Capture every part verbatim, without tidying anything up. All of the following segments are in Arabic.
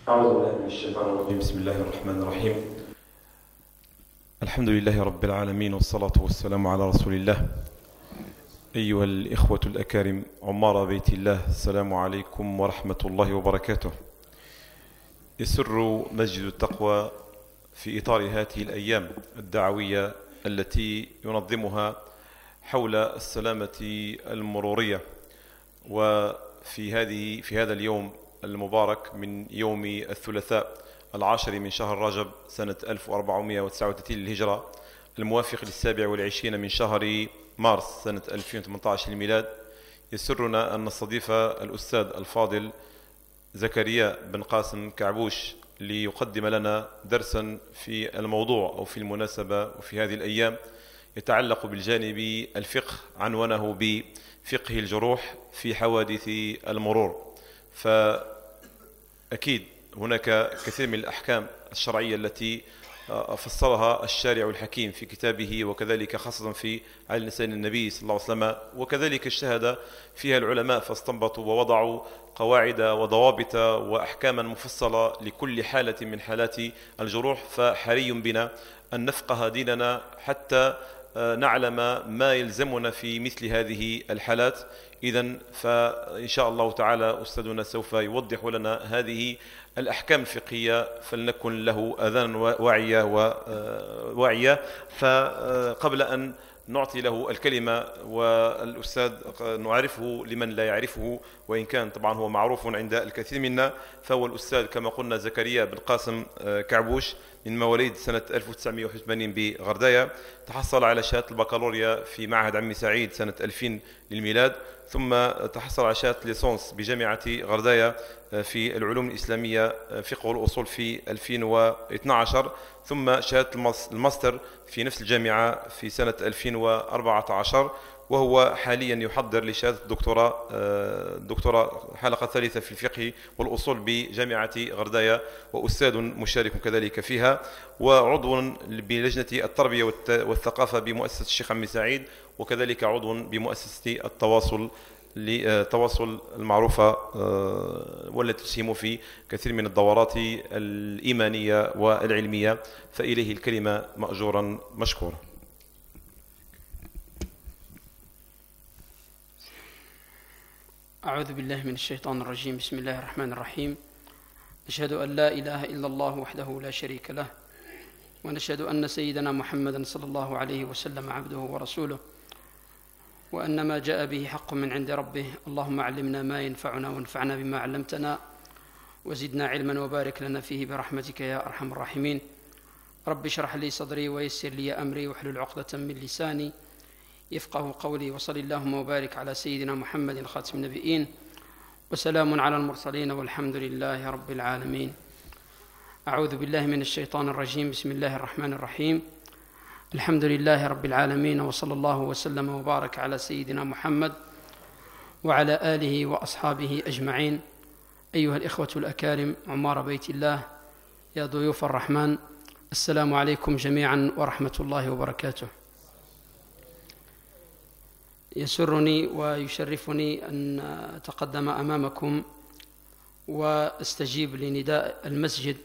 أعوذ بالله من الشيطان الرجيم. بسم الله الرحمن الرحيم. الحمد لله رب العالمين، والصلاة والسلام على رسول الله. أيها الإخوة الأكارم عمار بيت الله، السلام عليكم ورحمة الله وبركاته. يسر مسجد التقوى في إطار هذه الأيام الدعوية التي ينظمها حول السلامة المرورية، وفي هذه في هذا اليوم المبارك من يوم الثلاثاء العاشر من شهر رجب سنة ألف وأربعمائة وتسعة وثلاثين للهجرة، الموافق للسابع والعشرين من شهر مارس سنة ألفين وثمانية عشر للميلاد، يسرنا أن نستضيف الأستاذ الفاضل زكريا بن قاسم كعبوش ليقدم لنا درسا في الموضوع أو في المناسبة وفي هذه الأيام يتعلق بالجانب الفقه، عنوانه بفقه الجروح في حوادث المرور. فأكيد هناك كثير من الأحكام الشرعية التي فصلها الشارع الحكيم في كتابه، وكذلك خاصة في على لسان النبي صلى الله عليه وسلم، وكذلك اجتهد فيها العلماء فاستنبطوا ووضعوا قواعد وضوابط وأحكاما مفصلة لكل حالة من حالات الجروح. فحري بنا أن نفقه ديننا حتى نعلم ما يلزمنا في مثل هذه الحالات. إذن فإن شاء الله تعالى أستاذنا سوف يوضح لنا هذه الأحكام الفقهية، فلنكن له آذان واعية وواعية. فقبل أن نعطي له الكلمة، والأستاذ نعرفه لمن لا يعرفه وإن كان طبعا هو معروف عند الكثير منا، فهو الأستاذ كما قلنا زكريا بن قاسم كعبوش من مواليد سنة ألف وتسعمائة وواحد وثمانين بغرداية. تحصل على شهادة البكالوريا في معهد عمي سعيد سنة ألفين للميلاد، ثم تحصل على شهادة ليسونس بجامعة غرداية في العلوم الإسلامية فقه والأصول في ألفين واثني عشر، ثم شهادة الماستر في نفس الجامعة في سنة ألفين وأربعة عشر، وهو حاليا يحضر لشهادة الدكتوراه دكتوراه حلقة ثالثة في الفقه والأصول بجامعة غرداية، وأستاذ مشارك كذلك فيها، وعضو بلجنة التربية والثقافة بمؤسسة الشيخ عمي سعيد، وكذلك عضو بمؤسسة التواصل للتواصل المعروفة، والتي تسهم في كثير من الدورات الإيمانية والعلمية. فإليه الكلمة مأجورا مشكورا. أعوذ بالله من الشيطان الرجيم. بسم الله الرحمن الرحيم. نشهد أن لا إله إلا الله وحده لا شريك له، ونشهد أن سيدنا محمدا صلى الله عليه وسلم عبده ورسوله، وأن ما جاء به حق من عند ربه. اللهم علمنا ما ينفعنا وانفعنا بما علمتنا، وزدنا علما وبارك لنا فيه برحمتك يا أرحم الراحمين. رب اشرح لي صدري ويسر لي أمري واحلل عقدة من لساني يفقه قولي. وصل اللهم وبارك على سيدنا محمد خاتم النبيين، وسلام على المرسلين، والحمد لله رب العالمين. أعوذ بالله من الشيطان الرجيم. بسم الله الرحمن الرحيم. الحمد لله رب العالمين، وصلى الله وسلم وبارك على سيدنا محمد وعلى آله وأصحابه أجمعين. أيها الإخوة الأكارم عمار بيت الله، يا ضيوف الرحمن، السلام عليكم جميعا ورحمة الله وبركاته. يسرني ويشرفني أن أتقدم أمامكم واستجيب لنداء المسجد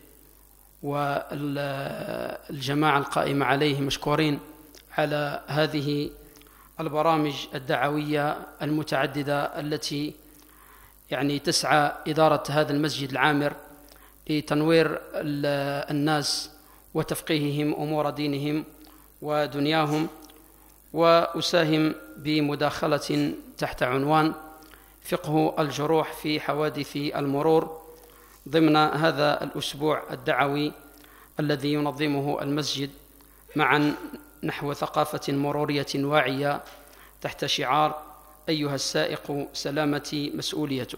والجماعة القائمة عليه، مشكورين على هذه البرامج الدعوية المتعددة التي يعني تسعى إدارة هذا المسجد العامر لتنوير الناس وتفقيههم أمور دينهم ودنياهم. وأساهم بمداخلة تحت عنوان فقه الجروح في حوادث المرور ضمن هذا الأسبوع الدعوي الذي ينظمه المسجد معا نحو ثقافة مرورية واعية تحت شعار أيها السائق سلامتي مسؤوليتك.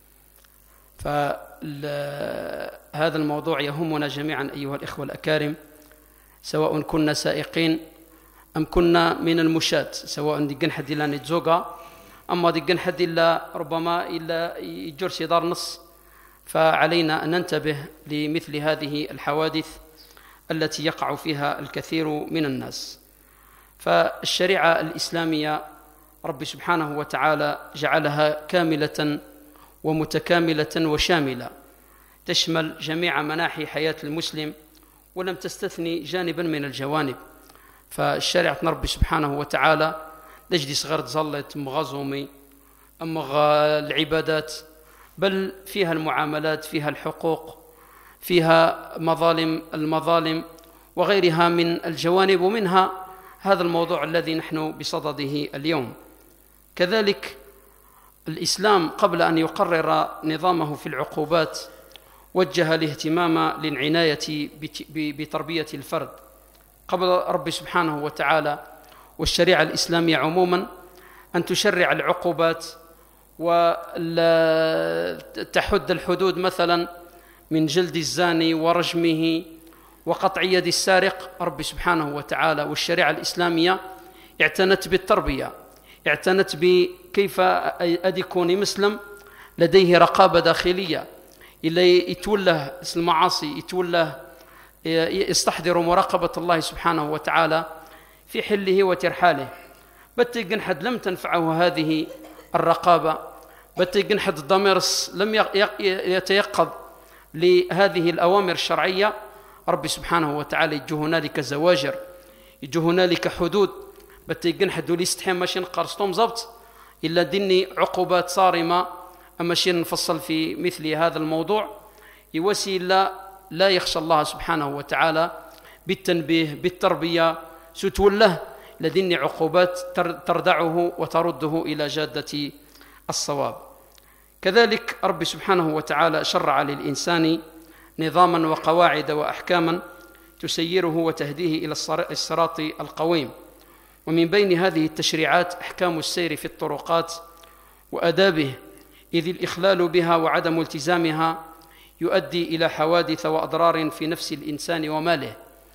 فهذا الموضوع يهمنا جميعا أيها الإخوة الأكارم، سواء كنا سائقين أم كنا من المشاة، سواء دقن حد إلا نتزوغا أما دقن حد إلا ربما إلا يجرس دار نص. فعلينا أن ننتبه لمثل هذه الحوادث التي يقع فيها الكثير من الناس. فالشريعة الإسلامية رب سبحانه وتعالى جعلها كاملة ومتكاملة وشاملة، تشمل جميع مناحي حياة المسلم ولم تستثني جانبا من الجوانب. فالشريعة ربي سبحانه وتعالى لجدي صغر تظلت مغازومي أما العبادات، بل فيها المعاملات، فيها الحقوق، فيها مظالم المظالم وغيرها من الجوانب، ومنها هذا الموضوع الذي نحن بصدده اليوم. كذلك الإسلام قبل أن يقرر نظامه في العقوبات وجه الاهتمام للعناية بتربية الفرد قبل رب سبحانه وتعالى والشريعة الإسلامية عموما أن تشرع العقوبات وتحد الحدود، مثلا من جلد الزاني ورجمه وقطع يد السارق. رب سبحانه وتعالى والشريعة الإسلامية اعتنت بالتربية، اعتنت بكيف أدي يكون مسلم لديه رقابة داخلية، إلا يتوله المعاصي، يتوله يستحضر مراقبة الله سبحانه وتعالى في حله وترحاله. بتيجن حد لم تنفعه هذه الرقابة، بتيجن حد الضمير لم يتيقظ لهذه الأوامر الشرعية. رب سبحانه وتعالى يجو هنالك زواجر، يجو هنالك حدود، بتيجن حد ولي يستحي ماشي نقرصتهم زبط إلا دني عقوبات صارمة. أما شيء نفصل في مثل هذا الموضوع يوسي لا لا يخشى الله سبحانه وتعالى بالتنبيه بالتربية ستوله لدني عقوبات تردعه وترده إلى جادة الصواب. كذلك رب سبحانه وتعالى شرع للإنسان نظاما وقواعد وأحكاما تسيره وتهديه إلى الصراط القويم، ومن بين هذه التشريعات أحكام السير في الطرقات وأدابه، إذ الإخلال بها وعدم التزامها يؤدي إلى حوادث وأضرار في نفس الإنسان وماله.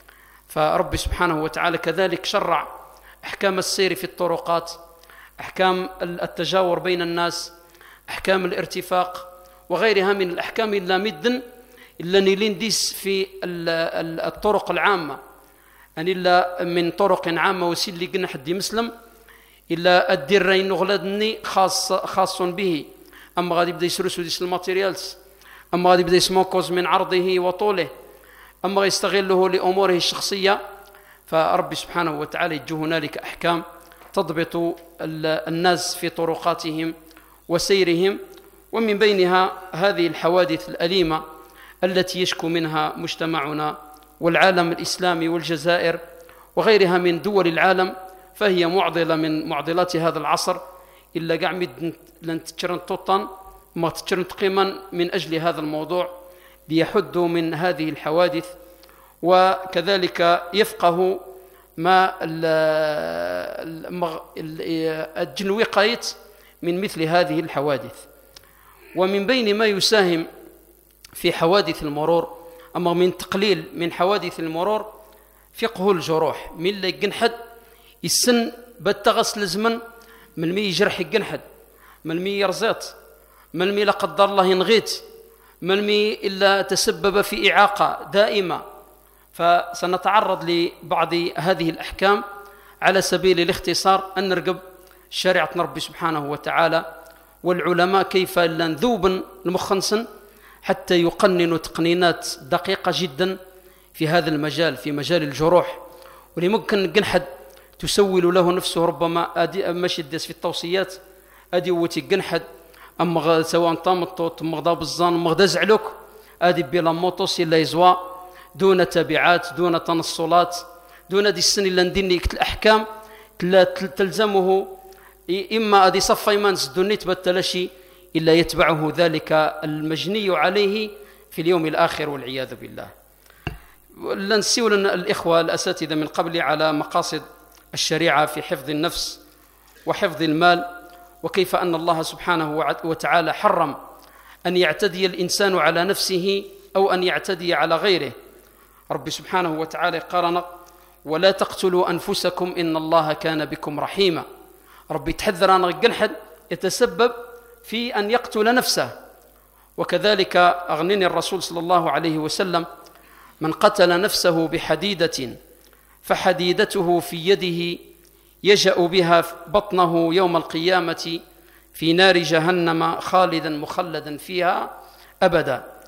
فرب سبحانه وتعالى كذلك شرع أحكام السير في الطرقات، أحكام التجاور بين الناس، أحكام الارتفاق وغيرها من الأحكام إلا مدن إلا نيلين ديس في الطرق العامة، أن إلا من طرق عامة وسيل لي قلنا حدي مسلم إلا الدرين نغلدني خاص خاص به. أما غادي يبدا يسرسو ديس الماتيريالز، أما غادي يبدا يسموكوز من عرضه وطوله، أما يستغله لأموره الشخصية. فرب سبحانه وتعالى يجو هنالك أحكام تضبط الناس في طرقاتهم وسيرهم، ومن بينها هذه الحوادث الأليمة التي يشكو منها مجتمعنا والعالم الإسلامي والجزائر وغيرها من دول العالم، فهي معضلة من معضلات هذا العصر. إلا قاعد لن تشرن توطن ما تشرن قيما من أجل هذا الموضوع ليحدوا من هذه الحوادث، وكذلك يفقه ما الجنوقيت من مثل هذه الحوادث. ومن بين ما يساهم في حوادث المرور، أما من تقليل من حوادث المرور، فقه الجروح. من اللي يقنحد السن بتغسل الزمن من مي يجرح يقنحد، من مي يرزيط، من مي لا قدر الله ينغيت، من مي إلا تسبب في إعاقة دائمة. فسنتعرض لبعض هذه الأحكام على سبيل الاختصار أن نرقب شريعة ربي سبحانه وتعالى والعلماء كيف لنذوب المخنصن حتى يقننوا تقنينات دقيقة جدا في هذا المجال، في مجال الجروح. واللي ممكن قنحد تسول له نفسه ربما أدي ماشي داس في التوصيات أدي وتي قنحد أما سواء طامطوط مغضا بالظان مغدا زعلوك أدي بلا موطوس إلا يزوا دون تبعات دون تنصلات دون دي السن إلا نديني الأحكام تلزمه، إما أدي صفا إيمان سدونيت بالتلاشي إلا يتبعه ذلك المجني عليه في اليوم الآخر والعياذ بالله. لن نسيول الإخوة الأساتذة من قبل على مقاصد الشريعة في حفظ النفس وحفظ المال، وكيف أن الله سبحانه وتعالى حرم أن يعتدي الإنسان على نفسه أو أن يعتدي على غيره. رب سبحانه وتعالى قرن ولا تقتلوا أنفسكم إن الله كان بكم رحيما. رب يتحذر أن الجنحد يتسبب في أن يقتل نفسه. وكذلك أغنني الرسول صلى الله عليه وسلم من قتل نفسه بحديدة فحديدته في يده يجأ بها بطنه يوم القيامة في نار جهنم خالدا مخلدا فيها أبدا.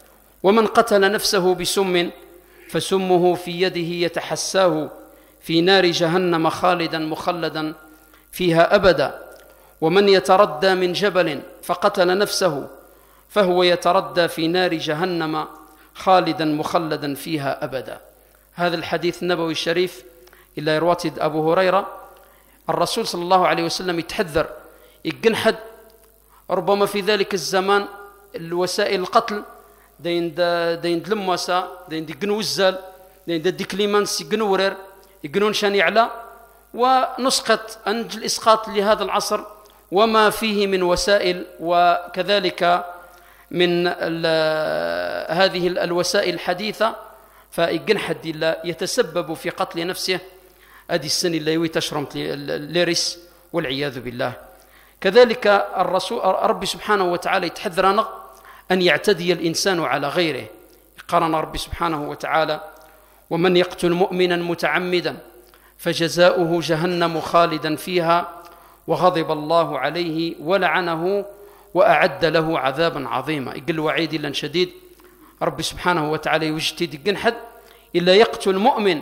ومن قتل نفسه بسم فسمه في يده يتحساه في نار جهنم خالدا مخلدا فيها أبدا. ومن يتردى من جبل فقتل نفسه فهو يتردى في نار جهنم خالدا مخلدا فيها أبدا. هذا الحديث النبوي الشريف إلا يرواتي أبو هريرة، الرسول صلى الله عليه وسلم يتحذر يقنحد ربما في ذلك الزمان الوسائل القتل دين دين دلموسا دين دقنو الزال دين ديكليمانس يقنو ورير يقنون شان يعلى، ونسقط أنج الإسقاط لهذا العصر وما فيه من وسائل، وكذلك من هذه الوسائل الحديثة، فإجن حد الله يتسبب في قتل نفسه أدي السن اللي يوي تشرمت ليرس والعياذ بالله. كذلك الرسول ربي سبحانه وتعالى يتحذرنا أن يعتدي الإنسان على غيره. قرن ربي سبحانه وتعالى: ومن يقتل مؤمنا متعمدا فجزاؤه جهنم خالدا فيها وغضب الله عليه ولعنه وأعد له عذابا عظيما. يقول وعيد إلا شديد ربي سبحانه وتعالى يجتد جنحد إلا يقتل مؤمن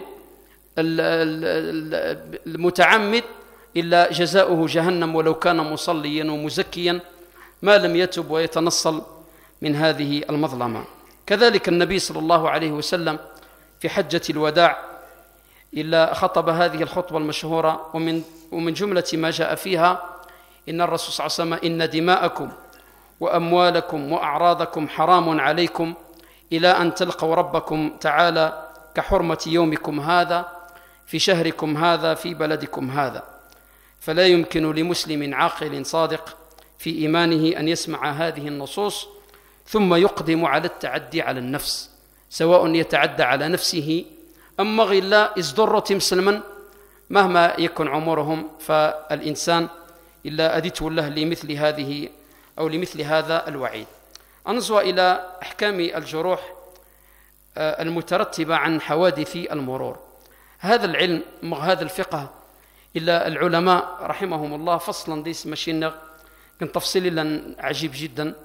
المتعمد إلا جزاؤه جهنم ولو كان مصليا ومزكيا ما لم يتب ويتنصل من هذه المظلمة. كذلك النبي صلى الله عليه وسلم في حجة الوداع إلا خطب هذه الخطبة المشهورة، ومن ومن جملة ما جاء فيها: إن الرسول صلى الله عليه وسلم إن دماءكم وأموالكم وأعراضكم حرام عليكم إلى أن تلقوا ربكم تعالى كحرمة يومكم هذا في شهركم هذا في بلدكم هذا. فلا يمكن لمسلم عاقل صادق في إيمانه أن يسمع هذه النصوص ثم يقدم على التعدي على النفس، سواء يتعدى على نفسه أم غير إزدر تمسلما مهما يكن عمرهم. فالإنسان إلا أدت له لمثل هذه أو لمثل هذا الوعيد. أنظر إلى أحكام الجروح المترتبة عن حوادث المرور. هذا العلم هذا الفقه إلا العلماء رحمهم الله فصلا ديس ماشينا كان تفصيل عجيب جدا.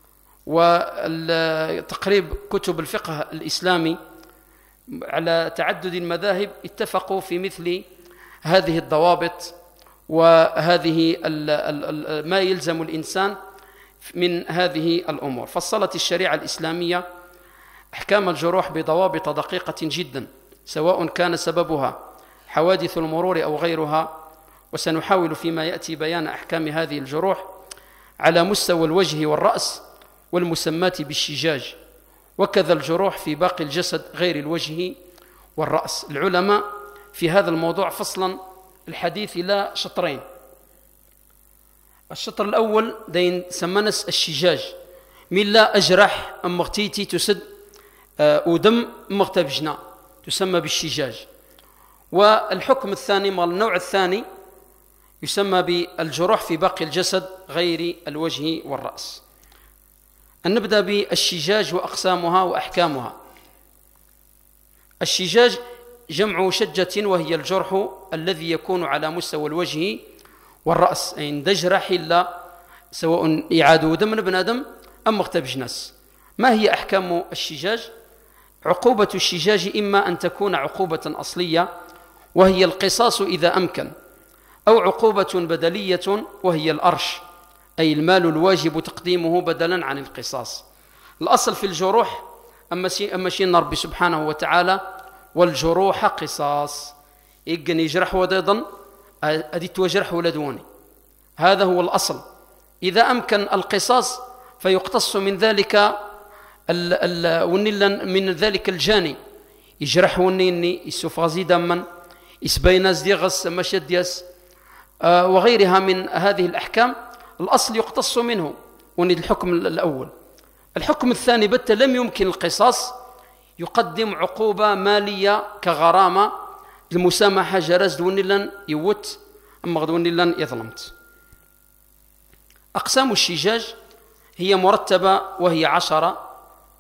وتقريب كتب الفقه الإسلامي على تعدد المذاهب اتفقوا في مثل هذه الضوابط وهذه ما يلزم الإنسان من هذه الأمور. فصلت الشريعة الإسلامية أحكام الجروح بضوابط دقيقة جدا، سواء كان سببها حوادث المرور أو غيرها. وسنحاول فيما يأتي بيان أحكام هذه الجروح على مستوى الوجه والرأس والمسمات بالشجاج، وكذا الجروح في باقي الجسد غير الوجه والرأس. العلماء في هذا الموضوع فصلا الحديث إلى شطرين. الشطر الأول دين سمنس الشجاج من لا أجرح أم مغتيتي تسد آه ودم مغتبجنا تسمى بالشجاج. والحكم الثاني مال النوع الثاني يسمى بالجروح في باقي الجسد غير الوجه والرأس. أن نبدأ بالشجاج وأقسامها وأحكامها. الشجاج جمع شجة، وهي الجرح الذي يكون على مستوى الوجه والرأس، أي عند جرح إلا سواء إعادة دم ابن آدم أم مغتبج ناس. ما هي أحكام الشجاج؟ عقوبة الشجاج إما أن تكون عقوبة أصلية وهي القصاص إذا أمكن، أو عقوبة بدلية وهي الأرش، أي المال الواجب تقديمه بدلا عن القصاص. الأصل في الجروح أما شين ربي سبحانه وتعالى: والجروح قصاص، إيقن يجرح وديضا أديت وجرح ولدوني. هذا هو الأصل. إذا أمكن القصاص فيقتص من ذلك ال ال من ذلك الجاني يجرح ونيني يسفازي دما يسبيناز ديغس مشد يس آه وغيرها من هذه الأحكام. الأصل يقتص منه وني الحكم الأول. الحكم الثاني بت لم يمكن القصاص يقدم عقوبة مالية كغرامة المسامحة جرز دوني لن يوت أما غدوني لن يظلمت. أقسام الشجاج هي مرتبة وهي عشرة.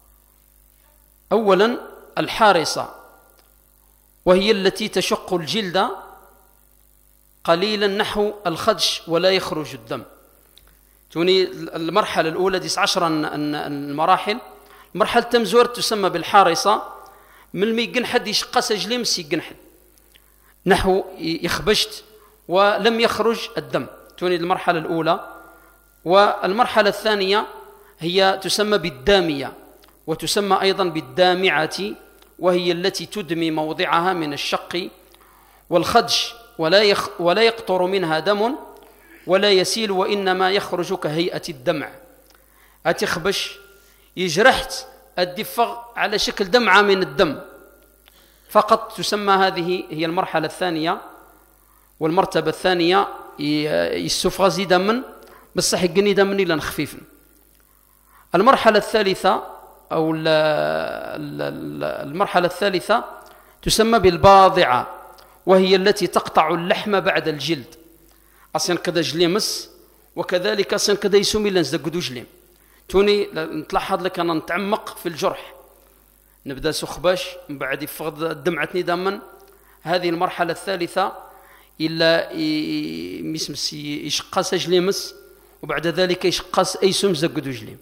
أولا الحارصة، وهي التي تشق الجلد قليلا نحو الخدش ولا يخرج الدم. توني المرحلة الأولى ديس عشرة المراحل. مرحلة تمزور تسمى بالحارصة، من الميقن حد يشقى سجليم سيقن حد نحو يخبشت ولم يخرج الدم، توني المرحلة الأولى. والمرحلة الثانية هي تسمى بالدامية، وتسمى أيضا بالدامعة، وهي التي تدمي موضعها من الشق والخدش، ولا يخ ولا يقطر منها دم ولا يسيل، وإنما يخرج كهيئة الدمع. أتخبش يجرحت الدفغ على شكل دمعة من الدم فقط، تسمى هذه هي المرحلة الثانية. والمرتبة الثانية يسفغزي دما بصح يقني دمني لن خفيف. المرحلة الثالثة أو المرحلة الثالثة تسمى بالباضعة، وهي التي تقطع اللحم بعد الجلد. أصلا كذا جليمس، وكذلك أصلا كذا يسمي لنزدقدو جليم. توني نتلاحظ لك أنا نتعمق في الجرح، نبدأ سخباش من بعد يفقد دمعتني دما. هذه المرحلة الثالثة إلا يمسمس يشقاس جليمس، وبعد ذلك يشقاس أي سم زقدو جليم.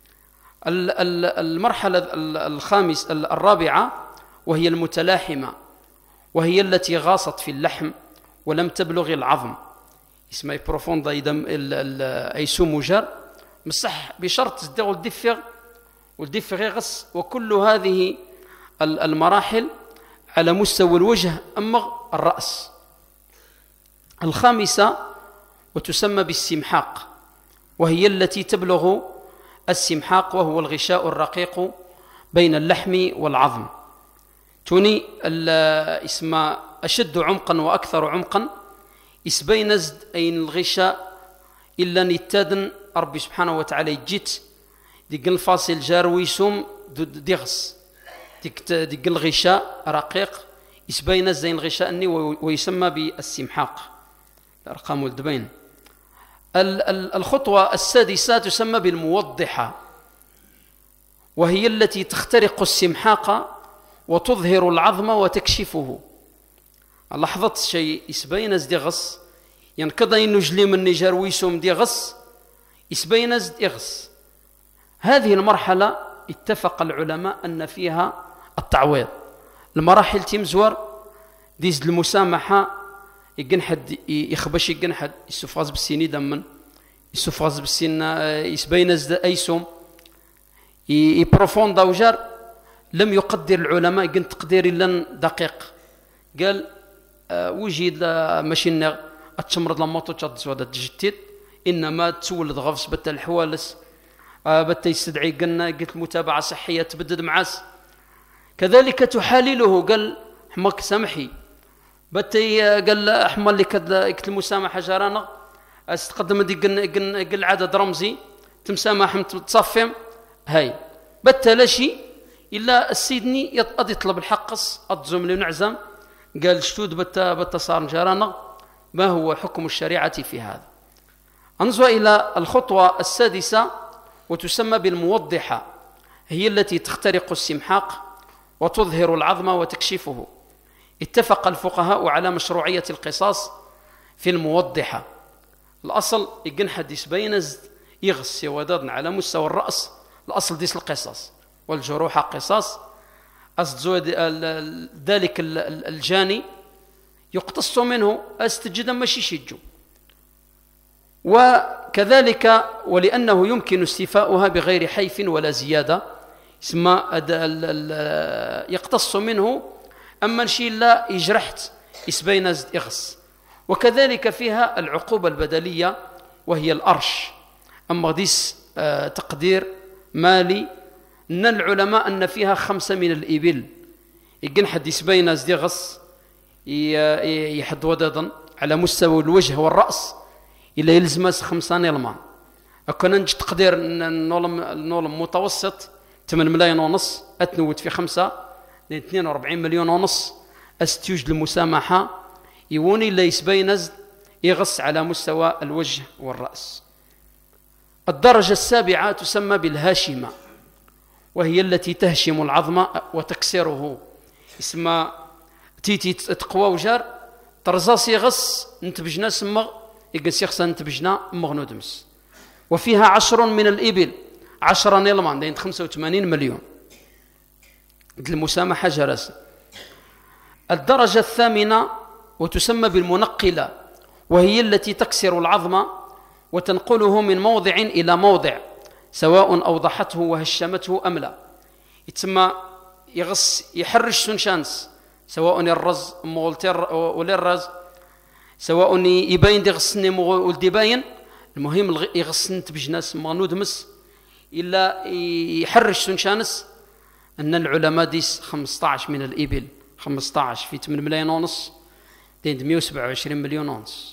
المرحلة الخامس الرابعة وهي المتلاحمة، وهي التي غاصت في اللحم ولم تبلغ العظم، اسمها بروفوندا يدم أي سم جار مصح بشرط تزدغ الدفغ والدفغ يغص. وكل هذه المراحل على مستوى الوجه أمغ الرأس. الخامسة وتسمى بالسمحاق، وهي التي تبلغ السمحاق، وهو الغشاء الرقيق بين اللحم والعظم. توني اسم أشد عمقا وأكثر عمقا إسبين نزد أين الغشاء إلا نتادن ربي سبحانه وتعالى يجيت ديك الفاصل جاروي سوم ديغس ديك ديك الغشاء رقيق إسبين نزد أين الغشاء أني ويسمى بالسمحاق. الأرقام والدبين. الخطوة السادسة تسمى بالموضحة، وهي التي تخترق السمحاق وتظهر العظم وتكشفه. لاحظت شيء إسبينز دي غص ينكض ينجلي من نجار ويسوم دي غص إسبينز دي غص. هذه المرحلة اتفق العلماء أن فيها التعويض. المراحل تمزور ديز المسامحة يجنحد يخبش يجنحد يسفغز بالسيني دمن يسفغز بالسين إسبينز أيسوم يبروفوندا وجار. لم يقدر العلماء يجن تقدير لن دقيق. قال أه وجد ماشي اتشمرد لموطو تشد تجتيد، انما تولد غفص بت الحوالس أه بت يستدعي قلنا قلت متابعه صحيه تبدد معاس. كذلك تحالله قال حماك سامحي بت قال حما اللي كد المسامحه جرانا استقدم دي قل قل عدد رمزي تمسامح تصفم هاي بت لا شيء الا السيدني يطلب الحقص اتزم لي نعزم. قال شتود بتا بتا صار جرانا ما هو حكم الشريعة في هذا. انظر إلى الخطوة السادسة وتسمى بالموضحة، هي التي تخترق السمحاق وتظهر العظم وتكشفه. اتفق الفقهاء على مشروعية القصاص في الموضحة. الأصل يقن حديث بينز يغس ودادنا على مستوى الرأس، الأصل ديس القصاص والجروح قصاص. أصدزود ذلك الجاني يقتص منه أستجد ماشي شجو. وكذلك ولأنه يمكن استيفاؤها بغير حيف ولا زيادة اسمى يقتص منه. أما شيء لا يجرحت إسبينز يغص. وكذلك فيها العقوبة البدلية وهي الأرش. أما ديس تقدير مالي أن العلماء أن فيها خمسة من الإبل يقن حديث بيناز دي غص يحد ودادا على مستوى الوجه والرأس إلا يلزمس خمسان يلمان. أكون نجي تقدير نولم نولم متوسط ثمانية ملايين ونص أتنوت في خمسة اثنين وأربعين مليون ونص أستيوج المسامحة يوني إلا يسبينز يغص على مستوى الوجه والرأس. الدرجة السابعة تسمى بالهاشمة، وهي التي تهشم العظم وتكسره. اسمها تيتي تقوى وجار ترزاس يغص نتبجنا سمغ يقس يخصى نتبجنا مغنودمس. وفيها عشر من الإبل عشرة نيلمان داين خمسة وثمانين مليون المسامحة جرس. الدرجة الثامنة وتسمى بالمنقلة، وهي التي تكسر العظم وتنقله من موضع إلى موضع سواء أوضحته وهشمته أم لا. يتسمى يغص يحرش سنشانس سواء الرز مولتر ولا الرز، سواء يبين دي غسني ولدي باين، المهم يغسن تبجناس مغنود مس إلا يحرش سنشانس. أن العلماء ديس خمسطاش من الإبل، خمسطاش في ثمانية ملايين ونص دين مئة وسبعة وعشرين مليون ونص.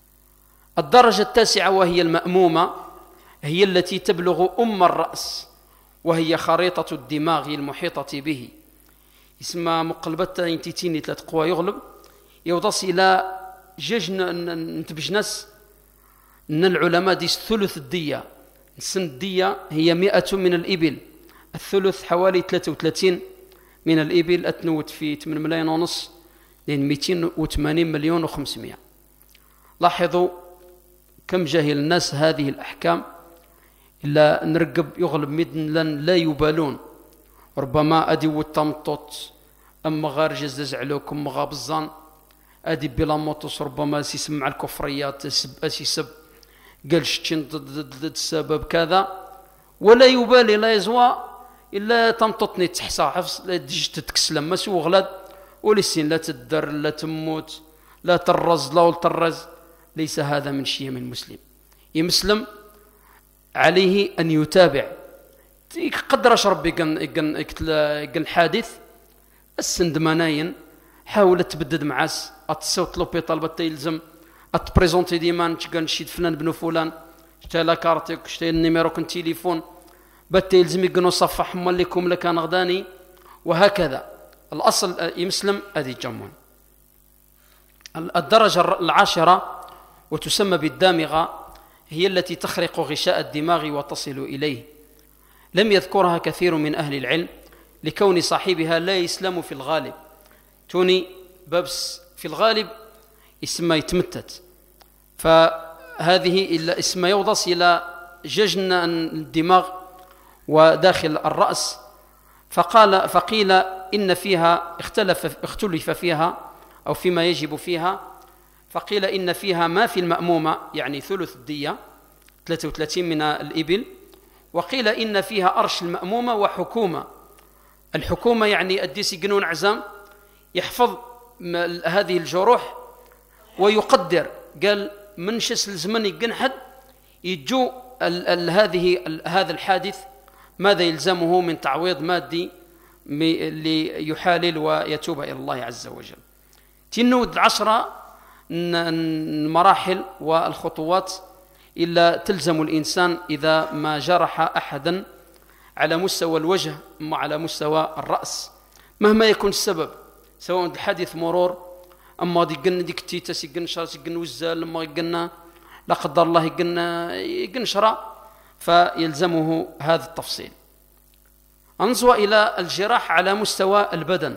الدرجة التاسعة وهي المأمومة، هي التي تبلغ أم الرأس، وهي خريطة الدماغ المحيطة به. اسمها مقلبة ينتيتيني ثلاث قوى يغلب يوضص إلى جيج نتبجنس. أن العلماء ديس ثلث الدية، السن الدية هي مئة من الإبل، الثلث حوالي ثلاثة وثلاثين من الإبل، أتنوت في ثمانية ملايين ونص لين مئتين وثمانين مليون وخمسمائة. لاحظوا كم جاهل الناس هذه الأحكام، إلا نرقب يغلب مدن لا يبالون. ربما أدي والتمطط أما غارج الزعلوك أما غابزان أدي بلا موتوس، ربما سيسمع الكفريات سيسب قال شتين ضد السبب كذا، ولا يبالي لا يزوى إلا تمططني تحسى حفص لا تجي تتكسلم ما سوى غلاد ولسين لا تدر لا تموت لا ترز لا ترز. ليس هذا من شيم المسلم. يمسلم عليه أن يتابع قدر شرب يقن يقن يقن حادث السند مناين، حاول تبدد معاس اتصوت لوبيطال بتا يلزم اتبريزونتي ديما تقن شي فلان بن فلان شتا لا كارتك شتا النيميرو كن تليفون بتا يلزم يقنو صفح مالكم لكان غداني، وهكذا. الاصل يمسلم ادي جمون. الدرجة العاشرة وتسمى بالدامغة، هي التي تخرق غشاء الدماغ وتصل إليه. لم يذكرها كثير من أهل العلم لكون صاحبها لا يسلم في الغالب. توني بابس في الغالب اسمها يتمتت، فهذه إلا اسمها يوضص إلى ججن الدماغ وداخل الرأس. فقال فقيل إن فيها اختلف اختلف فيها أو فيما يجب فيها، فقيل إن فيها ما في المأمومة يعني ثلث الدية ثلاثة وثلاثين من الإبل، وقيل إن فيها أرش المأمومة وحكومة. الحكومة يعني الديس يقنون عزام يحفظ هذه الجروح ويقدر، قال من شس الزمن يقن حد يجو ال ال هذه ال هذا الحادث ماذا يلزمه من تعويض مادي ليحالل ويتوب إلى الله عز وجل. تنود العشرة المراحل والخطوات إلا تلزم الإنسان إذا ما جرح أحدا على مستوى الوجه أما على مستوى الرأس مهما يكون السبب، سواء الحادث مرور أما ديقن ديك تيتس يقن شرس يقن وزال أما يقن لا قدر الله يقن يقن شرع، فيلزمه هذا التفصيل. أنظر إلى الجراح على مستوى البدن.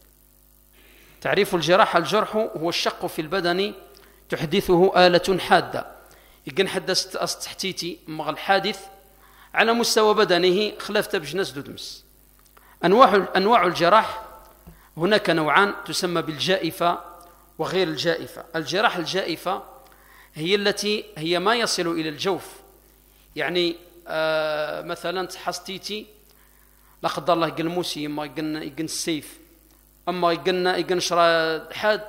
تعريف الجراح: الجرح هو الشق في البدن تحدثه آلة حادة. يقن حدث أستحتيتي مع الحادث على مستوى بدنه خلافت بجنس دودمس. أنواع أنواع الجراح هناك نوعان تسمى بالجائفة وغير الجائفة. الجراح الجائفة هي التي هي ما يصل إلى الجوف، يعني آه مثلا تحستيتي لا قدر الله يقن موسي ما يقن يقن السيف أما يقن يقن شرا حاد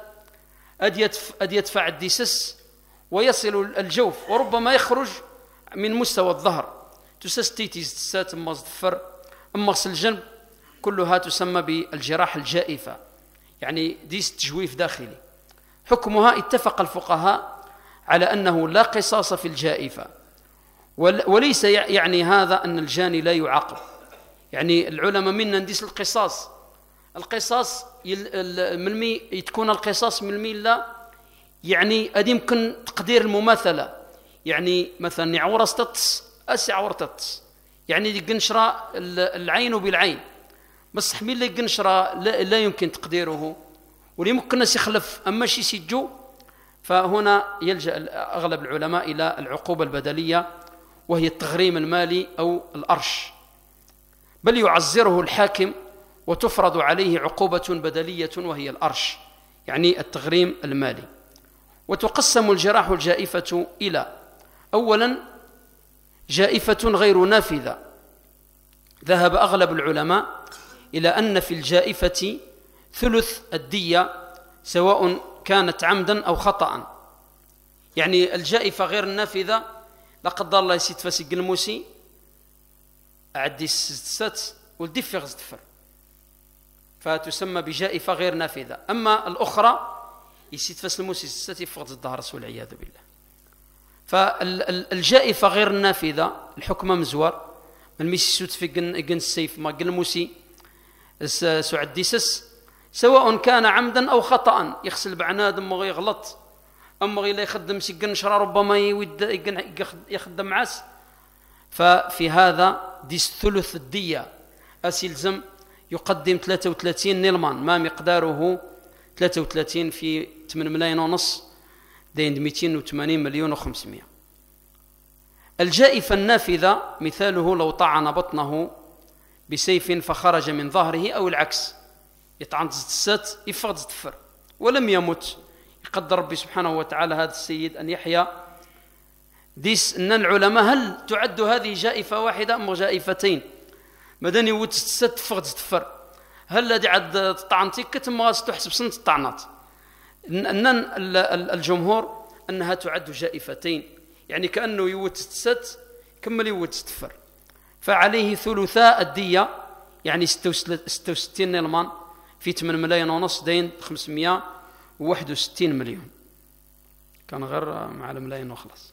أدي يدفع الديسس ويصل الجوف وربما يخرج من مستوى الظهر. تسستيتي سات أما الظفر أما الجنب كلها تسمى بالجراح الجائفة، يعني ديس تجويف داخلي. حكمها اتفق الفقهاء على أنه لا قصاص في الجائفة، وليس يعني هذا أن الجاني لا يعاقب. يعني العلماء منا نديس القصاص القصاص من مي تكون القصاص من مي لا يعني أدي يمكن تقدير المماثلة، يعني مثلا يعور استطس أس يعور تطس، يعني دي قنشرة العين بالعين، بس حميل لي قنشرة لا, لا يمكن تقديره وليمكن يخلف أما شي سجو، فهنا يلجأ أغلب العلماء إلى العقوبة البدلية وهي التغريم المالي أو الأرش، بل يعزره الحاكم وتفرض عليه عقوبة بدلية وهي الأرش، يعني التغريم المالي. وتقسم الجراح الجائفة إلى: أولا جائفة غير نافذة، ذهب أغلب العلماء إلى أن في الجائفة ثلث الدية سواء كانت عمدا أو خطأ. يعني الجائفة غير النافذة لا قدر الله يسيت فاسق الموسي أعدي السات ولدي في غزدفر، فتسمى بجائفة غير نافذة. أما الأخرى يسيت فاس الموسي السات يفقد الظهر والعياذ بالله. فالجائفة غير النافذة الحكم مزور من ميسي سوت في جن السيف ما قل موسي سعد ديسس سواء كان عمدا أو خطأ، يغسل بعنادم وغي يغلط أما غي لا يخدم سجن شرا ربما يود يخدم عس، ففي هذا ديس ثلث الدية أسيلزم يقدم ثلاثة وثلاثين نيلمان، ما مقداره ثلاثة وثلاثين في ثمانية ملايين ونص دين مئتين وثمانين مليون وخمسمائة. الجائفة النافذة مثاله لو طعن بطنه بسيف فخرج من ظهره أو العكس، يطعن السات يفقد الدفر ولم يمت، يقدر ربي سبحانه وتعالى هذا السيد أن يحيا. ديس أن العلماء هل تعد هذه جائفة واحدة أم جائفتين؟ مدني وت السات تفقد الدفر، هل الذي عد طعنتي كتم تحسب سنة الطعنات؟ أن الجمهور أنها تعد جائفتين، يعني كأنه يوت السات كمل يوت الدفر، فعليه ثلثاء الدية يعني ستة وستين نيلمان في ثمانية ملايين ونص دين خمسمائة وواحد وستين مليون، كان غير مع الملايين وخلاص.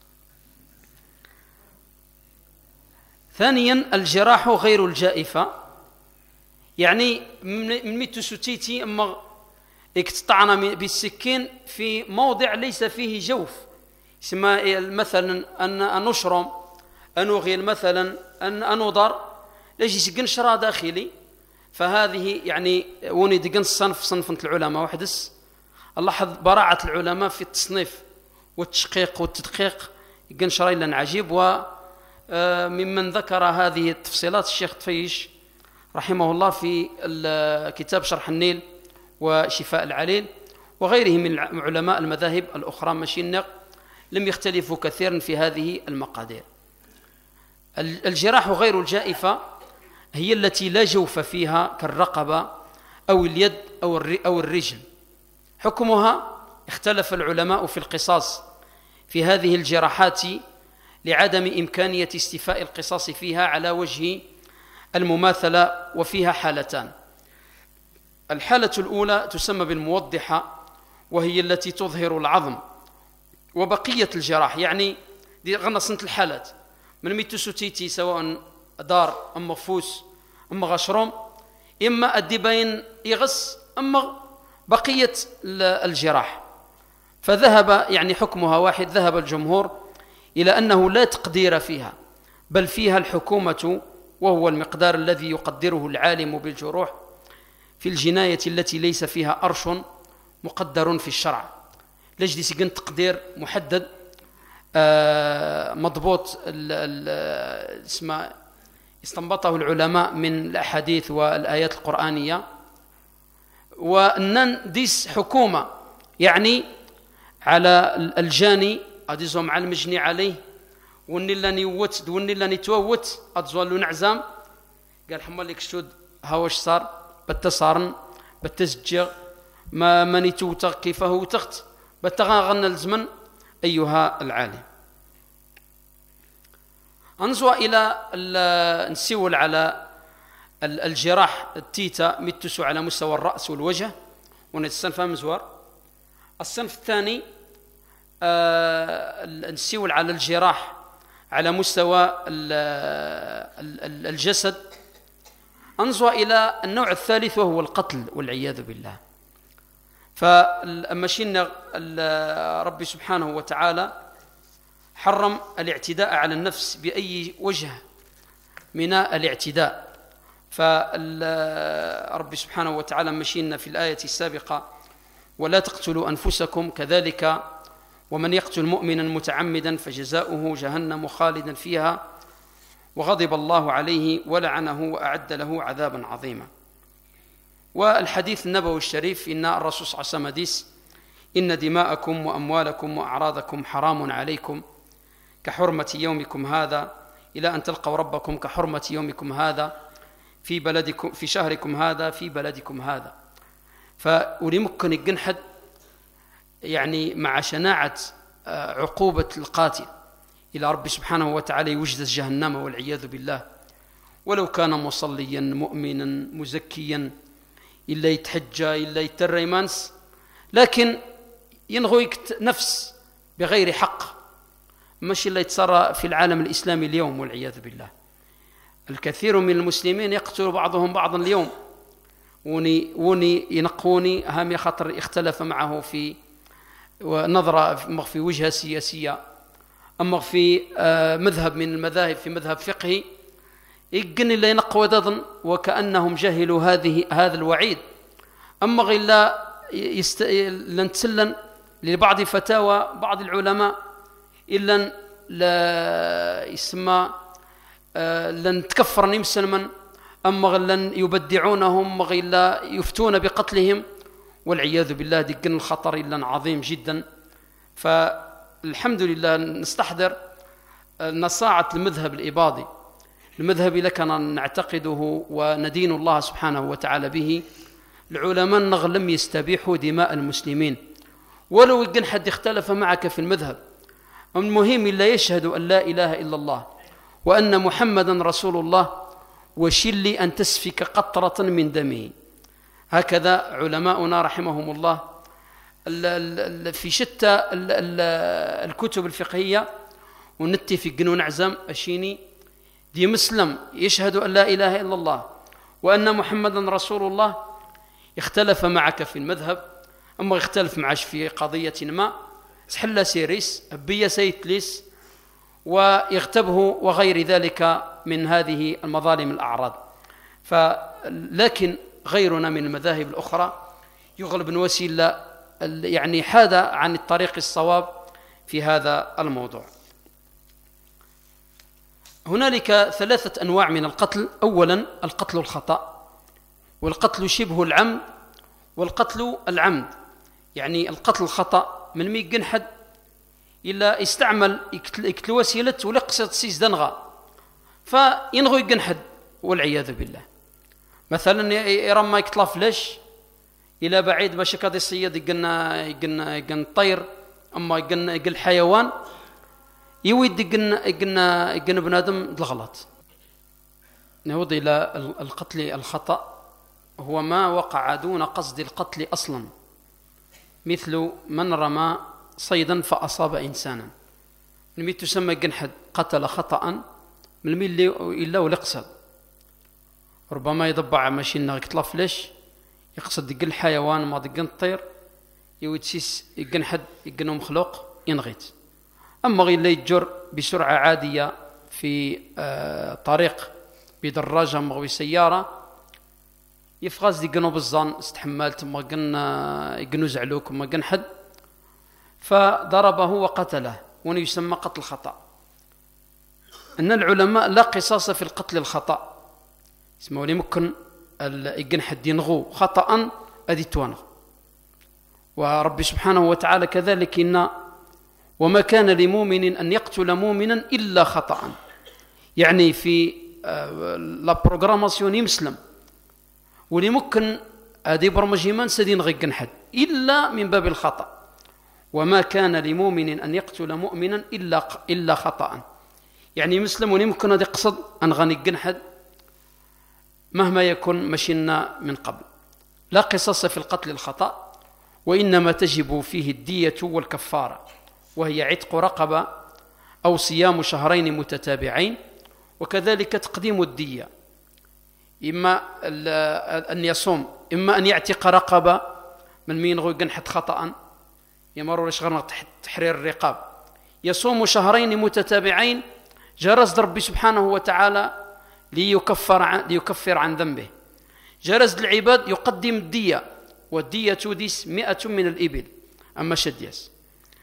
ثانيا الجراح غير الجائفة، يعني من ميتو سوتيتي أما اكتطعنا بالسكين في موضع ليس فيه جوف، يسمى مثلا أن نشرم أنوغيل مثلا أن أنوضر ليش يسجن شرا داخلي، فهذه يعني وني دقن صنف صنفة العلماء وحدس. الله براعة العلماء في التصنيف والتشقيق والتدقيق يقن شرا إلا عجيب. وممن ذكر هذه التفصيلات الشيخ طفيش رحمه الله في كتاب شرح النيل وشفاء العليل وغيره من علماء المذاهب الأخرى مشينق لم يختلفوا كثيرا في هذه المقادير. الجراح غير الجائفة هي التي لا جوف فيها كالرقبة أو اليد أو الرجل. حكمها اختلف العلماء في القصاص في هذه الجراحات لعدم إمكانية استيفاء القصاص فيها على وجه المماثلة، وفيها حالتان. الحالة الأولى تسمى بالموضحة، وهي التي تظهر العظم وبقية الجراح، يعني دي غنى سنة الحالات من ميتو سوتيتي سواء دار أم مفوس أم غشروم إما الدبين يغس أما بقية الجراح. فذهب يعني حكمها واحد، ذهب الجمهور إلى أنه لا تقدير فيها، بل فيها الحكومة، وهو المقدار الذي يقدره العالم بالجروح في الجناية التي ليس فيها أرش مقدر في الشرع. لجدي سجن تقدير محدد آه مضبوط اسمه استنبطه العلماء من الأحاديث والآيات القرآنية، وأن ديس حكومة يعني على الجاني أديزو مع المجني عليه وني لاني وت وني لاني توت أتزوالو نعزام قال حمالك شود هاوش صار بتصارن بتسجغ ما مني توتغ كيفه وتغت بتغاغن الزمن أيها العالم. أنزوا إلى نسول على الجراح التيتا متسو على مستوى الرأس والوجه ونتصنف مزوار. الصنف الثاني آه نسول على الجراح على مستوى الجسد. أنزوا إلى النوع الثالث وهو القتل والعياذ بالله. فمشينا ربي سبحانه وتعالى حرم الاعتداء على النفس بأي وجه من الاعتداء. فربي سبحانه وتعالى مشينا في الآية السابقة ولا تقتلوا أنفسكم كذلك ومن يقتل مؤمنا متعمدا فجزاؤه جهنم خالدا فيها وغضب الله عليه ولعنه وأعد له عذابا عظيما. والحديث النبوي الشريف إن الرسول صلى الله عليه وسلم حديث إن دماءكم وأموالكم وأعراضكم حرام عليكم كحرمة يومكم هذا إلى أن تلقوا ربكم كحرمة يومكم هذا في بلدكم في شهركم هذا في بلدكم هذا. فولمكن الجنحد يعني مع شناعة عقوبة القاتل إلى رب سبحانه وتعالى يوجد جهنم والعياذ بالله، ولو كان مصليا مؤمنا مزكيا إلا يتحجى إلا يتريمانس، لكن ينغوي نفس بغير حق، مش اللي يتصرى في العالم الإسلامي اليوم والعياذ بالله. الكثير من المسلمين يقتل بعضهم بعضا اليوم، وني وني ينقوني هم خطر اختلف معه في نظرة في وجهة سياسية، أما في مذهب من المذاهب في مذهب فقهي يقن اللي ينقوا ضدن وكأنهم جهلوا هذه هذا الوعيد. أما غير لا يست... لن تسلن لبعض فتاوى بعض العلماء إلا لا يسمى لن تكفر مسلما، أما لن يبدعونهم غير لا يفتون بقتلهم والعياذ بالله. دقن الخطر إلا عظيم جدا. فالحمد لله نستحضر نصاعة المذهب الإباضي، المذهب اللي كان نعتقده وندين الله سبحانه وتعالى به. العلماء لم يستبيحوا دماء المسلمين ولو يقن حد اختلف معك في المذهب. المهم إلا يشهد أن لا إله إلا الله وأن محمدا رسول الله وشل أن تسفك قطرة من دمه. هكذا علماؤنا رحمهم الله في شتى الكتب الفقهية ونتفق ونعزم أشيني دي مسلم يشهد أن لا إله إلا الله وأن محمدا رسول الله يختلف معك في المذهب، أما يختلف معك في قضية ما سحل سيريس بيا سيتليس ويغتبه وغير ذلك من هذه المظالم الأعراض. فلكن غيرنا من المذاهب الأخرى يغلب وسيلة يعني حاد عن الطريق الصواب في هذا الموضوع. هنالك ثلاثة أنواع من القتل. أولا القتل الخطأ، والقتل شبه العمد، والقتل العمد. يعني القتل الخطأ من مي يقنحد إلا يستعمل يقتل وسيلة ولقصة سيس دنغا فينغو يقنحد والعياذ بالله. مثلا يرمى يقتل فلاش إلى بعيد باش كاد الصياد يقن يقن يقن الطير، أما يقن يقن الحيوان يويد يقن يقن يقن بنادم الغلط. نعود إلى القتل الخطأ، هو ما وقع دون قصد القتل أصلا، مثل من رمى صيدا فأصاب إنسانا، من ميت تسمى يقنحد قتل خطأ من الميل إلا ولقصد. ربما يضبع ماشينا يقتلف ليش يقصد يقن الحيوان ما يقن الطير يوتسيس يقن حد يقنه مخلوق ينغيت. أما غير لا يتجر بسرعة عادية في آه طريق بدراجة مغوي سيارة يفغاز يقنه بالظن استحمالت ما قلنا يقنو زعلوك ما قن حد فضربه وقتله، وأنه يسمى قتل خطأ. أن العلماء لا قصاص في القتل الخطأ، اسمه لي ممكن يقن حد ينغو خطأ أدي توانغ. ورب سبحانه وتعالى كذلك إن وما كان لمؤمن أن يقتل مؤمنا إلا خطأ، يعني في لا بروغراماسيون يمسلم ولي ممكن هذه برمجيمان سدين غيقن حد إلا من باب الخطأ. وما كان لمؤمن أن يقتل مؤمنا إلا إلا خطأ، يعني مسلم ولي ممكن هذا يقصد أن غنقن حد مهما يكون مشينا من قبل. لا قصاص في القتل الخطأ، وإنما تجب فيه الدية والكفارة، وهي عتق رقبة أو صيام شهرين متتابعين، وكذلك تقديم الدية، إما أن يصوم إما أن يعتق رقبة من مين غو يقنحد خطأ يمروا لشغرنا تحرير الرقاب، يصوم شهرين متتابعين جرز ربي سبحانه وتعالى ليكفر عن, ليكفر عن ذنبه. جرز العباد يقدم الدية، والدية توديس مئة من الإبل أما شديس.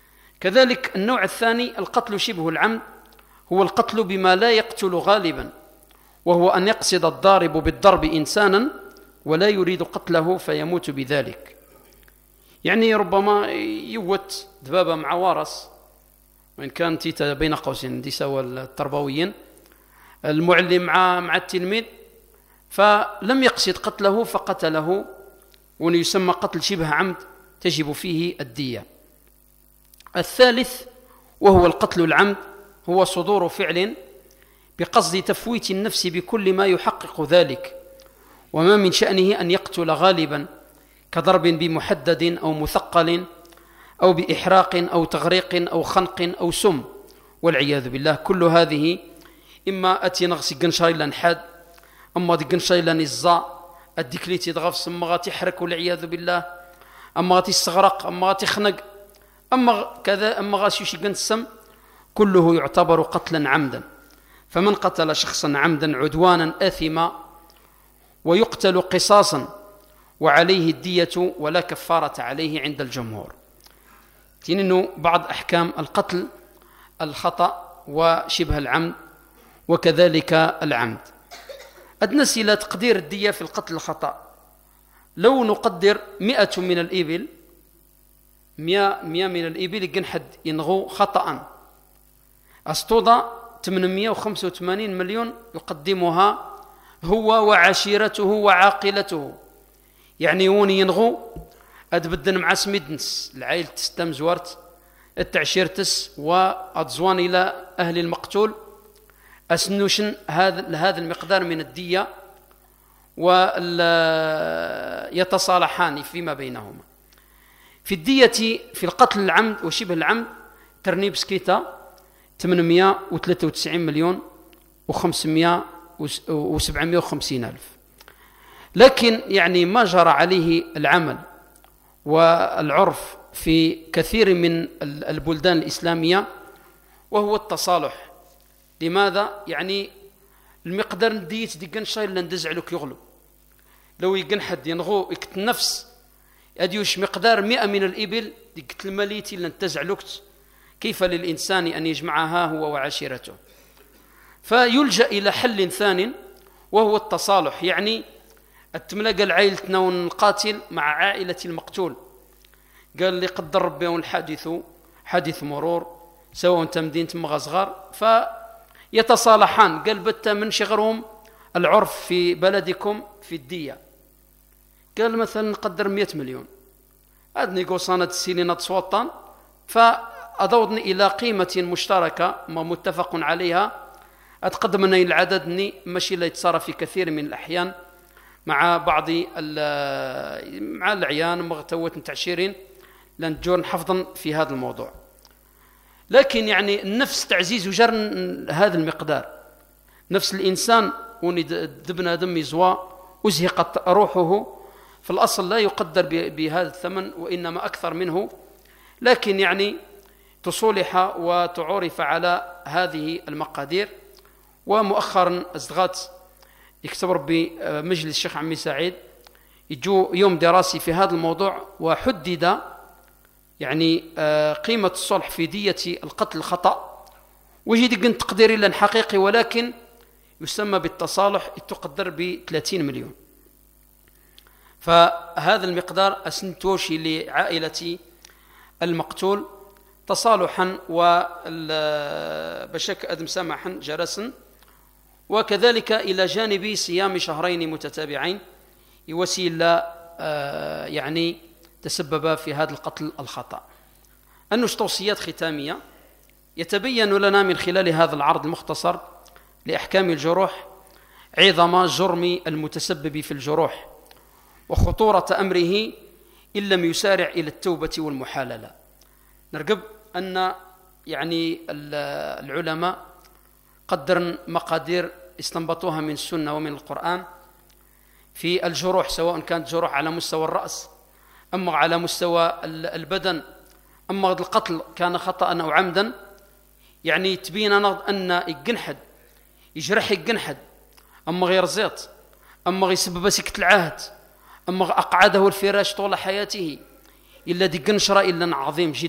كذلك النوع الثاني القتل شبه العمد، هو القتل بما لا يقتل غالبا، وهو أن يقصد الضارب بالضرب إنسانا ولا يريد قتله فيموت بذلك. يعني ربما يوت ذبابة مع وارس، وإن كان تيتا بين قوسين دي سوى التربويين، المعلم مع مع التلميذ، فلم يقصد قتله فقتله، ويسمى قتل شبه عمد تجب فيه الدية. الثالث وهو القتل العمد، هو صدور فعل بقصد تفويت النفس بكل ما يحقق ذلك، وما من شأنه أن يقتل غالبا كضرب بمحدد أو مثقل أو بإحراق أو تغريق أو خنق أو سم والعياذ بالله. كل هذه إما أتي نغسي قنشاي لنحاد، أما دي قنشاي لنزا الدكلي تضغف ثم غاتي يحرك والعياذ بالله، أما غاتي استغرق، أما غاتي خنق، أما كذا، أما غاتي يشي قنسم، كله يعتبر قتلا عمدا. فمن قتل شخصا عمدا عدوانا آثما ويقتل قصاصا وعليه الدية ولا كفارة عليه عند الجمهور. تنينو بعض أحكام القتل الخطأ وشبه العمد وكذلك العمد. أدنس إلى تقدير الدية في القتل الخطأ، لو نقدر مئة من الإبل، مئة, مئة من الإبل جنحد ينغو خطأ، أسطوضة ثمانمئة وخمسة وثمانين مليون يقدمها هو وعشيرته وعاقلته، يعني هون ينغو أدبدن مع سميدنس العائلة تستم زوارت التعشيرتس وأتزوان إلى أهل المقتول أسنوشن هذا هذا المقدار من الدية ويتصالحان فيما بينهما. في الدية في القتل العمد وشبه العمد ترنيب سكيتا ثمانمئة وثلاثة وتسعين مليون وخمسمئة وسبعمئة وخمسين ألف. لكن يعني ما جرى عليه العمل والعرف في كثير من البلدان الإسلامية وهو التصالح. لماذا؟ يعني المقدار نديت دي قنشاي اللي ندزع لك يغلب، لو يقن حد ينغو يكت نفس أديوش مقدار مئة من الإبل دي قتل المليتي اللي ندزع لكت، كيف للإنسان أن يجمعها هو وعشيرته؟ فيلجأ إلى حل ثانٍ وهو التصالح، يعني التملقى العائلة والقاتل مع عائلة المقتول، قال لي قدر ربي الحادث حادث مرور سواء تمدين تم صغار، فيتصالحان. قال بتا من شغرهم العرف في بلدكم في الدية، قال مثلا نقدر مئة مليون، أدني قوصانة السيلينات صوتان، فأضودني إلى قيمة مشتركة ما متفق عليها أتقدمنا إلى العدد ني ماشي لا يتصرف في كثير من الأحيان مع بعض مع العيان مغتوة تعشيرين لن تجور حفظا في هذا الموضوع. لكن يعني النفس تعزيز وجر هذا المقدار، نفس الإنسان وني دبنا دم يزوى أزهقت روحه، في الأصل لا يقدر بهذا الثمن وإنما أكثر منه، لكن يعني تصولح وتعرف على هذه المقادير. ومؤخرا أصدغات يكتب ربي مجلس الشيخ عمي سعيد يجو يوم دراسي في هذا الموضوع، وحدد يعني قيمة الصلح في دية القتل الخطأ، وجد قنت تقديري لن حقيقي ولكن يسمى بالتصالح تقدر ب ثلاثين مليون. فهذا المقدار أسنتوشي لعائلة المقتول تصالحا وبشك أدم سمحا جرسا، وكذلك إلى جانب صيام شهرين متتابعين يوسيل يعني تسبب في هذا القتل الخطأ. أنه توصيات ختامية يتبين لنا من خلال هذا العرض المختصر لأحكام الجروح عظم جرم المتسبب في الجروح وخطورة أمره إن لم يسارع إلى التوبة والمحاللة. نرقب أن يعني العلماء قدر مقادير استنبطوها من السنة ومن القرآن في الجروح، سواء كانت جروح على مستوى الرأس أما على مستوى البدن، أما القتل كان خطأ أو عمدا، يعني تبين أن الجنحد يجرح الجنحد، أما غير زيط، أما غير سبب سكت العهد، أما أقعده الفراش طول حياته إلا دي قنشرة إلا عظيم جدا.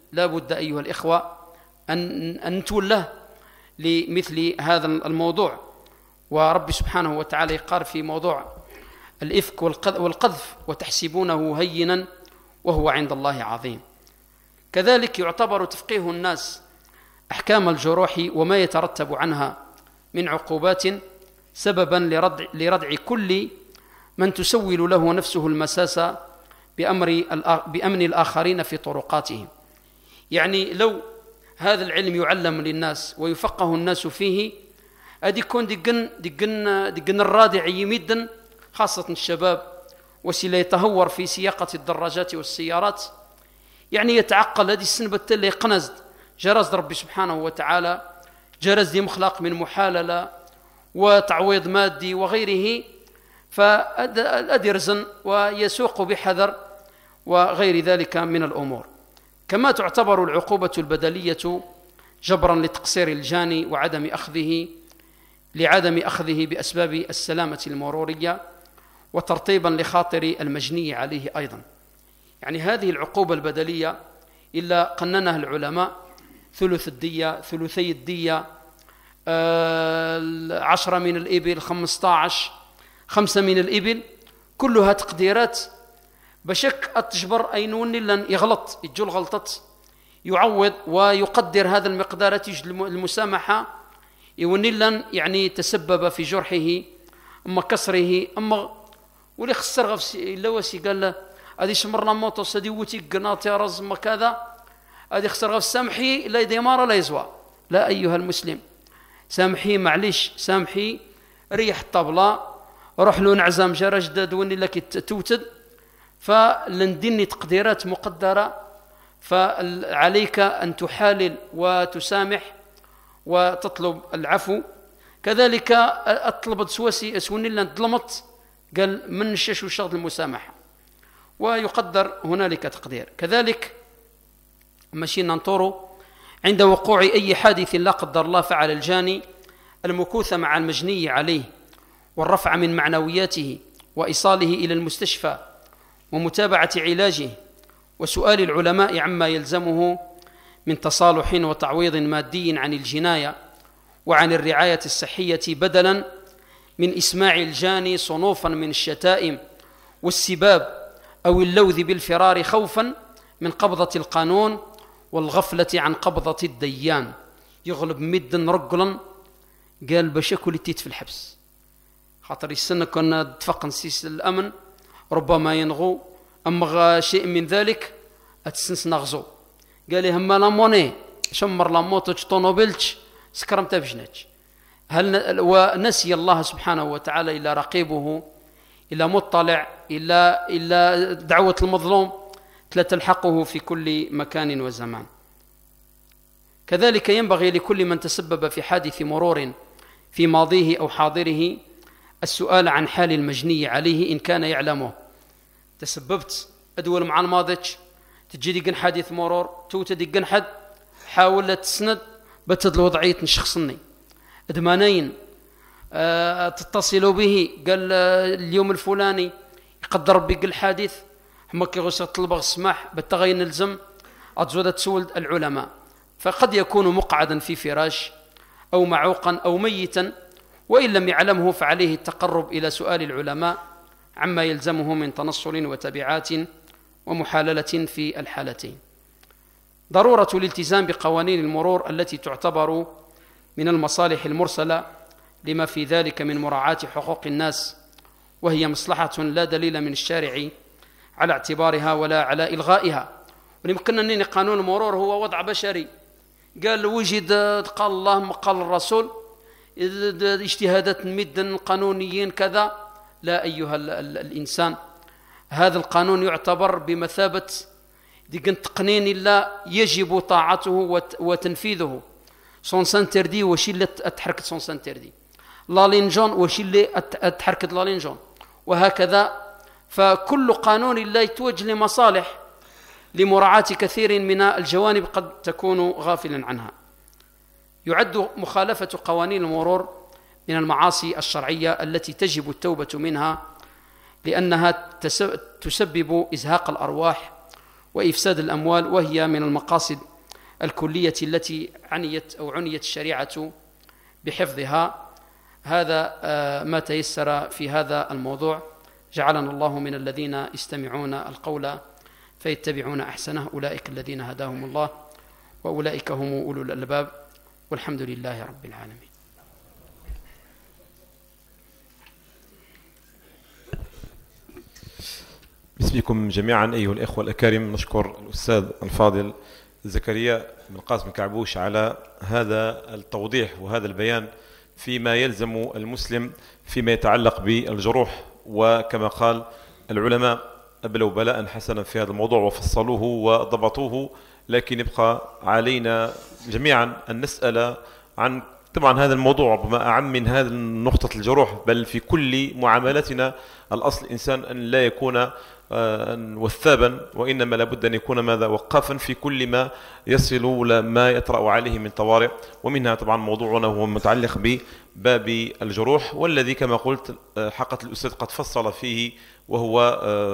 لا بد أيها الإخوة أن, أن نتوله لمثل هذا الموضوع. ورب سبحانه وتعالى يقال في موضوع الإفك والقذف: وتحسبونه هينا وهو عند الله عظيم. كذلك يعتبر تفقيه الناس أحكام الجروح وما يترتب عنها من عقوبات سببا لردع, لردع كل من تسول له نفسه المساس بأمر بأمن الآخرين في طرقاتهم. يعني لو هذا العلم يعلم للناس ويفقه الناس فيه، أدي يكون دقن دقن دقن الرادع يمدا، خاصة الشباب وسيلة يتهور في سياقة الدراجات والسيارات، يعني يتعقل هذه السنبة اللي قنزد جرز ربي سبحانه وتعالى، جرز دي مخلق من محاللة وتعويض مادي وغيره، فأدي رزن ويسوق بحذر وغير ذلك من الأمور. كما تعتبر العقوبة البدلية جبرا لتقصير الجاني وعدم أخذه لعدم أخذه بأسباب السلامة المرورية، وترطيبا لخاطر المجني عليه أيضا. يعني هذه العقوبة البدلية إلا قننها العلماء: ثلث الدية، ثلثي الدية، آه عشرة من الإبل، خمسة عشر، خمسة من الإبل، كلها تقديرات بشك التجبر أينون لن يغلط يجول غلطت يعوض ويقدر هذا المقدار تجد المسامحة يوني لن يعني تسبب في جرحه أما كسره أما ولي خسر غفسي إلا وسي قال له هذه شمر لموتو سدي وتي قناطي رز ما كذا هذه خسر غف سامحي لا يدمار لا يزوى. لا أيها المسلم، سامحي معليش، سامحي ريح الطبلة، روح له نعزام جرى جداد وني لك توتد، فلندني تقديرات مقدرة، فعليك أن تحالل وتسامح وتطلب العفو. كذلك أطلب سواسي أسوني لن ظلمت قال من الشش وشغل المسامحة، ويقدر هنالك تقدير. كذلك ماشي ننطره عند وقوع أي حادث لا قدر الله فعل الجاني المكوث مع المجني عليه، والرفع من معنوياته وإيصاله إلى المستشفى ومتابعة علاجه، وسؤال العلماء عما يلزمه من تصالح وتعويض مادي عن الجناية وعن الرعاية الصحية، بدلا من إسماع الجاني صنوفا من الشتائم والسباب أو اللوذ بالفرار خوفا من قبضة القانون والغفلة عن قبضة الديان. يغلب مدا رجلا قال بشكل التيت في الحبس، خاطر السنة كنا اتفق نسيس الأمن ربما ينغو، أما شيء من ذلك أتسنس نغزو. قال لي هم لاموني شمر لاموتوش طونوبيلتش سكرمت بجنج. هل ونسي الله سبحانه وتعالى إلا رقيبه إلا مطلع إلا إلا دعوة المظلوم لا تلحقه في كل مكان وزمان. كذلك ينبغي لكل من تسبب في حادث مرور في ماضيه أو حاضره السؤال عن حال المجني عليه إن كان يعلمه. تسببت أدول مع الماضيش تجي دي حادث مرور توتا دي حد حاول تسند بتدل وضعية شخصني ادمانين أه تتصلوا به قال اليوم الفلاني يقدر ربي قل حادث هم كي غسر طلبغ السماح بالتغير نلزم أتزود تسول العلماء، فقد يكون مقعدا في فراش أو معوقا أو ميتا، وإن لم يعلمه فعليه التقرب إلى سؤال العلماء عما يلزمه من تنصل وتبعات ومحاللة في الحالتين. ضرورة الالتزام بقوانين المرور التي تعتبر من المصالح المرسلة لما في ذلك من مراعاة حقوق الناس، وهي مصلحة لا دليل من الشارع على اعتبارها ولا على إلغائها. ولمكن أن قانون المرور هو وضع بشري، قال وجد قال الله قال الرسول اجتهادات مدا قانونيين كذا. لا أيها الإنسان، هذا القانون يعتبر بمثابة ديكن تقنين لا يجب طاعته وتنفيذه. سون سانتردي وشي اللي اتحركت سون سانتردي، لالينجون وشي اللي اتحركت لالينجون، وهكذا. فكل قانون لا يتوجه لمصالح لمراعاة كثير من الجوانب قد تكون غافلا عنها. يعد مخالفة قوانين المرور من المعاصي الشرعية التي تجب التوبة منها، لأنها تسبب إزهاق الأرواح وإفساد الأموال، وهي من المقاصد الكلية التي عنيت أو عنيت الشريعة بحفظها. هذا ما تيسر في هذا الموضوع. جعلنا الله من الذين يستمعون القول فيتبعون أحسنه، أولئك الذين هداهم الله وأولئك هم أولو الألباب، والحمد لله رب العالمين. باسمكم جميعا أيها الإخوة الأكارم، نشكر الأستاذ الفاضل زكريا بن قاسم كعبوش على هذا التوضيح وهذا البيان فيما يلزم المسلم فيما يتعلق بالجروح. وكما قال العلماء أبلوا بلاء حسنا في هذا الموضوع وفصلوه وضبطوه، لكن يبقى علينا جميعا أن نسأل عن طبعا هذا الموضوع ربما أعم من هذا نقطة الجروح، بل في كل معاملاتنا الأصل الإنسان أن لا يكون وثابا، وإنما لابد أن يكون ماذا وقافا في كل ما يصل ما يطرأ عليه من طوارئ. ومنها طبعا موضوعنا هو متعلق بباب الجروح، والذي كما قلت حقة الأستاذ قد فصل فيه، وهو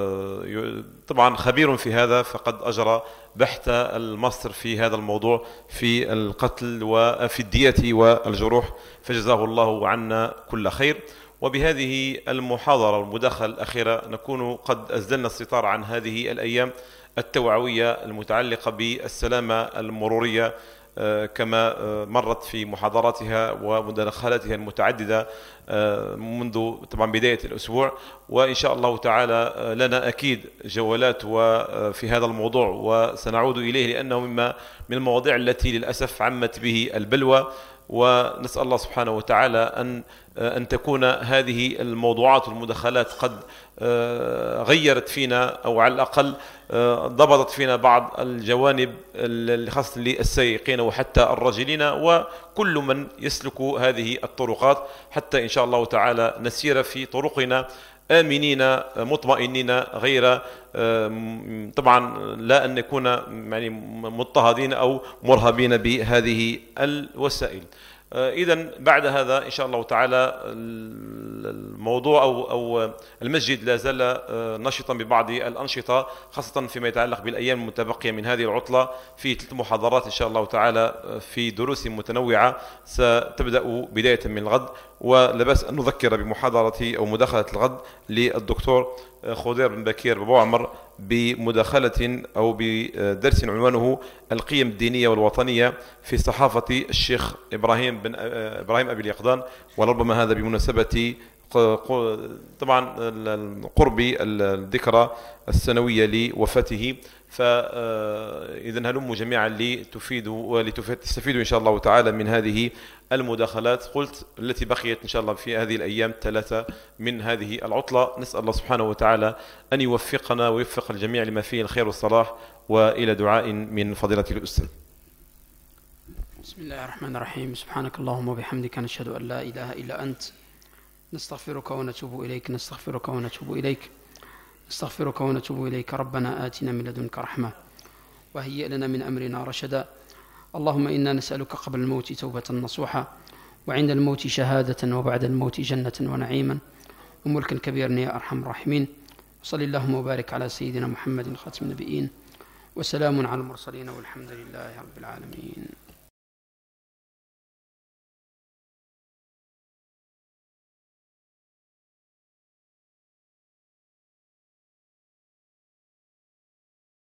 طبعا خبير في هذا، فقد أجرى بحث الماستر في هذا الموضوع في القتل وفي الدية والجروح، فجزاه الله عنا كل خير. وبهذه المحاضرة والمداخلة الأخيرة نكون قد أزلنا الستار عن هذه الأيام التوعوية المتعلقة بالسلامة المرورية كما مرت في محاضراتها ومداخلاتها المتعددة منذ طبعا بداية الأسبوع. وإن شاء الله تعالى لنا أكيد جولات في هذا الموضوع وسنعود إليه، لأنه مما من المواضيع التي للأسف عمت به البلوى. ونسأل الله سبحانه وتعالى أن أن تكون هذه الموضوعات والمداخلات قد غيرت فينا، أو على الأقل ضبطت فينا بعض الجوانب الخاصة للسائقين وحتى الراجلين وكل من يسلك هذه الطرقات، حتى إن شاء الله تعالى نسير في طرقنا آمنين مطمئنين، غير طبعا لا أن نكون يعني مضطهدين أو مرهبين بهذه الوسائل. إذن بعد هذا إن شاء الله تعالى الموضوع أو أو المسجد لا زال نشطا ببعض الأنشطة، خاصة فيما يتعلق بالأيام المتبقية من هذه العطلة، في ثلاث محاضرات إن شاء الله تعالى في دروس متنوعة ستبدأ بداية من الغد. ولا بأس أن نذكر بمحاضرة أو مداخلة الغد للدكتور خضير بن بكير بابو عمر بمداخلة أو بدرس عنوانه القيم الدينية والوطنية في صحافة الشيخ إبراهيم بن إبراهيم أبي اليقظان، ولربما هذا بمناسبة طبعا قرب الذكرى السنوية لوفاته. فإذا هلموا جميعا لتفيدوا ولتستفيدوا إن شاء الله تعالى من هذه المداخلات، قلت التي بقيت إن شاء الله في هذه الأيام ثلاثة من هذه العطلة. نسأل الله سبحانه وتعالى أن يوفقنا ويوفق الجميع لما فيه الخير والصلاح، وإلى دعاء من فضيلة الأستاذ. بسم الله الرحمن الرحيم. سبحانك اللهم وبحمدك، نشهد أن لا إله إلا أنت، نستغفرك ونتوب إليك نستغفرك ونتوب إليك نستغفرك ونتوب إليك ربنا آتنا من لدنك رحمة وهيئ لنا من أمرنا رشدا. اللهم إنا نسألك قبل الموت توبة نصوحة، وعند الموت شهادة، وبعد الموت جنة ونعيما وملكا كبيرا يا أرحم الراحمين. وصل اللهم وبارك على سيدنا محمد خاتم النبيين، وسلام على المرسلين، والحمد لله رب العالمين.